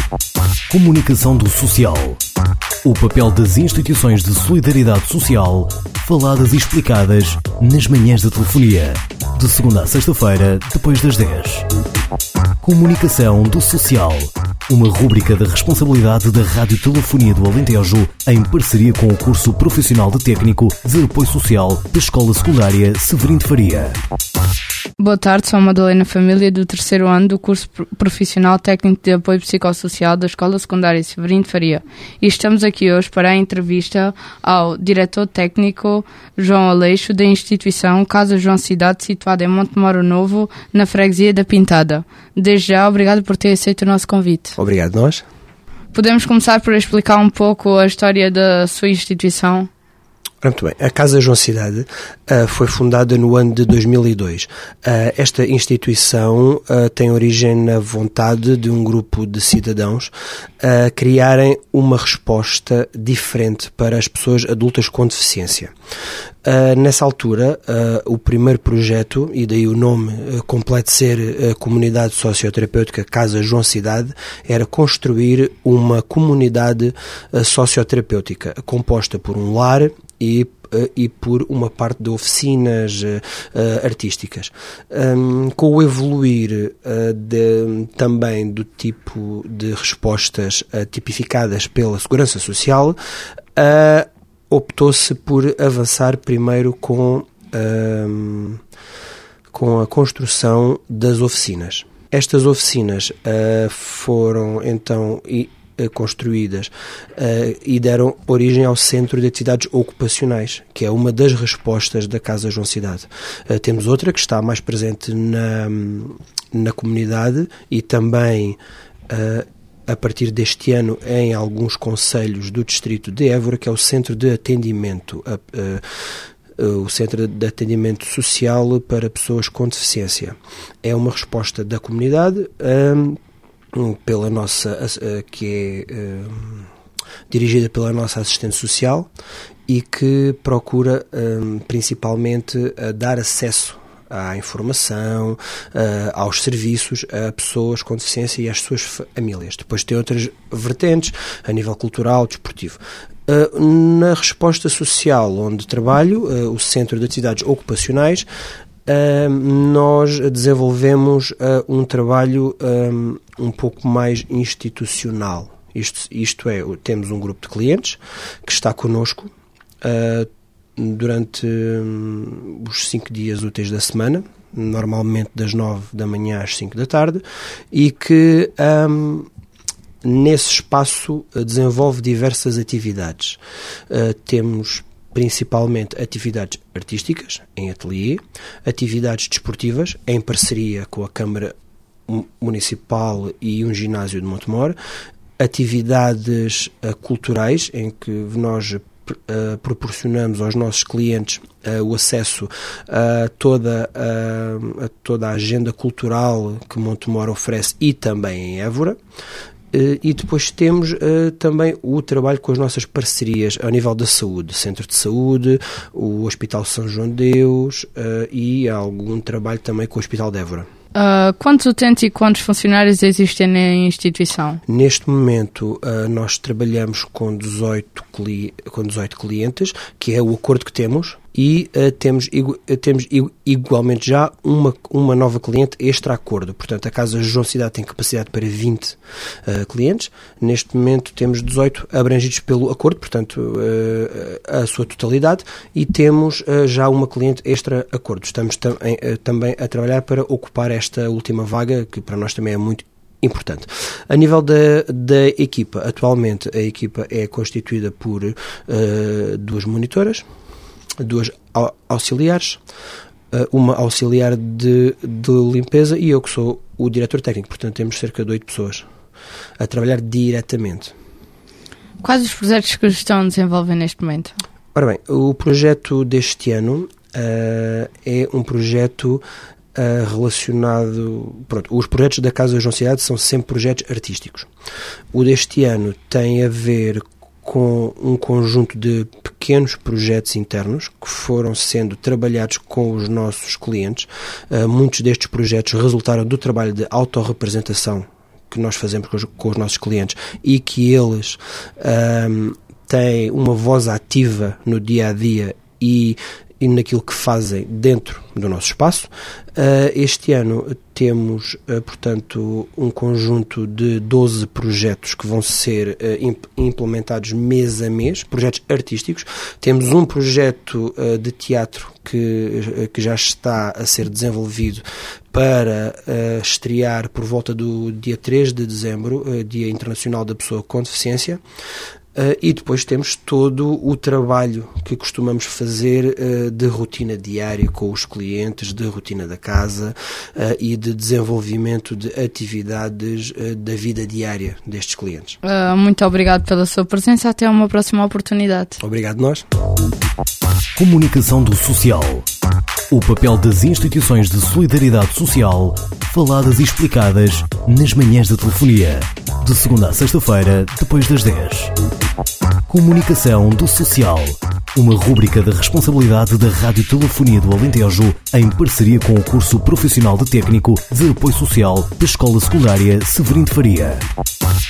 Comunicação do social. O papel das instituições de solidariedade social, faladas e explicadas nas manhãs da telefonia. De segunda a sexta-feira, depois das 10. Comunicação do social. Uma rúbrica da responsabilidade da Radiotelefonia do Alentejo em parceria com o curso profissional de técnico de apoio social da Escola Secundária Severino de Faria. Boa tarde, sou a Madalena Família do 3º ano do curso profissional técnico de apoio psicossocial da Escola Secundária Severino de Faria e estamos aqui hoje para a entrevista ao diretor técnico João Aleixo da instituição Casa João Cidade, situada em Montemoro Novo, na freguesia da Pintada. Desde já, obrigado por ter aceito o nosso convite. Obrigado nós. Podemos começar por explicar um pouco a história da sua instituição? Muito bem. A Casa João Cidade foi fundada no ano de 2002. Esta instituição tem origem na vontade de um grupo de cidadãos criarem uma resposta diferente para as pessoas adultas com deficiência. Nessa altura, o primeiro projeto, e daí o nome completo ser Comunidade Socioterapêutica Casa João Cidade, era construir uma comunidade socioterapêutica composta por um lar e por uma parte de oficinas artísticas. Com o evoluir também do tipo de respostas tipificadas pela Segurança Social, optou-se por avançar primeiro com a construção das oficinas. Estas oficinas foram então construídas e deram origem ao Centro de Atividades Ocupacionais, que é uma das respostas da Casa João Cidade. Temos outra que está mais presente na comunidade e também a partir deste ano em alguns concelhos do distrito de Évora, que é o Centro de Atendimento o Centro de Atendimento Social para Pessoas com Deficiência. É uma resposta da comunidade pela nossa, que é dirigida pela nossa assistente social e que procura principalmente dar acesso à informação, aos serviços a pessoas com deficiência e às suas famílias. Depois tem outras vertentes a nível cultural, desportivo. Na resposta social onde trabalho, o Centro de Atividades Ocupacionais, nós desenvolvemos um trabalho um pouco mais institucional. Isto é, temos um grupo de clientes que está connosco durante os 5 dias úteis da semana, normalmente das 9 da manhã às 5 da tarde, e que nesse espaço desenvolve diversas atividades. Temos principalmente atividades artísticas, em ateliê, atividades desportivas, em parceria com a Câmara Municipal e um ginásio de Montemor, atividades culturais, em que nós proporcionamos aos nossos clientes o acesso a toda a agenda cultural que Montemor oferece e também em Évora. E depois temos também o trabalho com as nossas parcerias ao nível da saúde, Centro de Saúde, o Hospital São João de Deus e algum trabalho também com o Hospital de Évora. Quantos utentes e quantos funcionários existem na instituição? Neste momento nós trabalhamos com 18 clientes, que é o acordo que temos, e temos igualmente já uma nova cliente extra-acordo. Portanto, a Casa João Cidade tem capacidade para 20 clientes. Neste momento temos 18 abrangidos pelo acordo, portanto, a sua totalidade, e temos já uma cliente extra-acordo. Estamos também a trabalhar para ocupar esta última vaga, que para nós também é muito importante. A nível da equipa, atualmente a equipa é constituída por 2 monitoras, 2 auxiliares, uma auxiliar de limpeza e eu que sou o diretor técnico. Portanto, temos cerca de 8 pessoas a trabalhar diretamente. Quais os projetos que estão a desenvolver neste momento? Ora bem, o projeto deste ano é um projeto relacionado... Pronto, os projetos da Casa João Cidade são sempre projetos artísticos. O deste ano tem a ver com um conjunto de pequenos projetos internos que foram sendo trabalhados com os nossos clientes. Muitos destes projetos resultaram do trabalho de autorrepresentação que nós fazemos com os nossos clientes e que eles têm uma voz ativa no dia-a-dia e naquilo que fazem dentro do nosso espaço. Este ano temos, portanto, um conjunto de 12 projetos que vão ser implementados mês a mês, projetos artísticos. Temos um projeto de teatro que já está a ser desenvolvido para estrear por volta do dia 3 de dezembro, Dia Internacional da Pessoa com Deficiência. E depois temos todo o trabalho que costumamos fazer de rotina diária com os clientes, de rotina da casa e de desenvolvimento de atividades da vida diária destes clientes. Muito obrigado pela sua presença. Até uma próxima oportunidade. Obrigado nós. Comunicação do social. O papel das instituições de solidariedade social, faladas e explicadas nas manhãs da telefonia. De segunda a sexta-feira, depois das 10. Comunicação do social. Uma rúbrica da responsabilidade da Radiotelefonia do Alentejo em parceria com o curso profissional de técnico de apoio social da Escola Secundária Severino de Faria.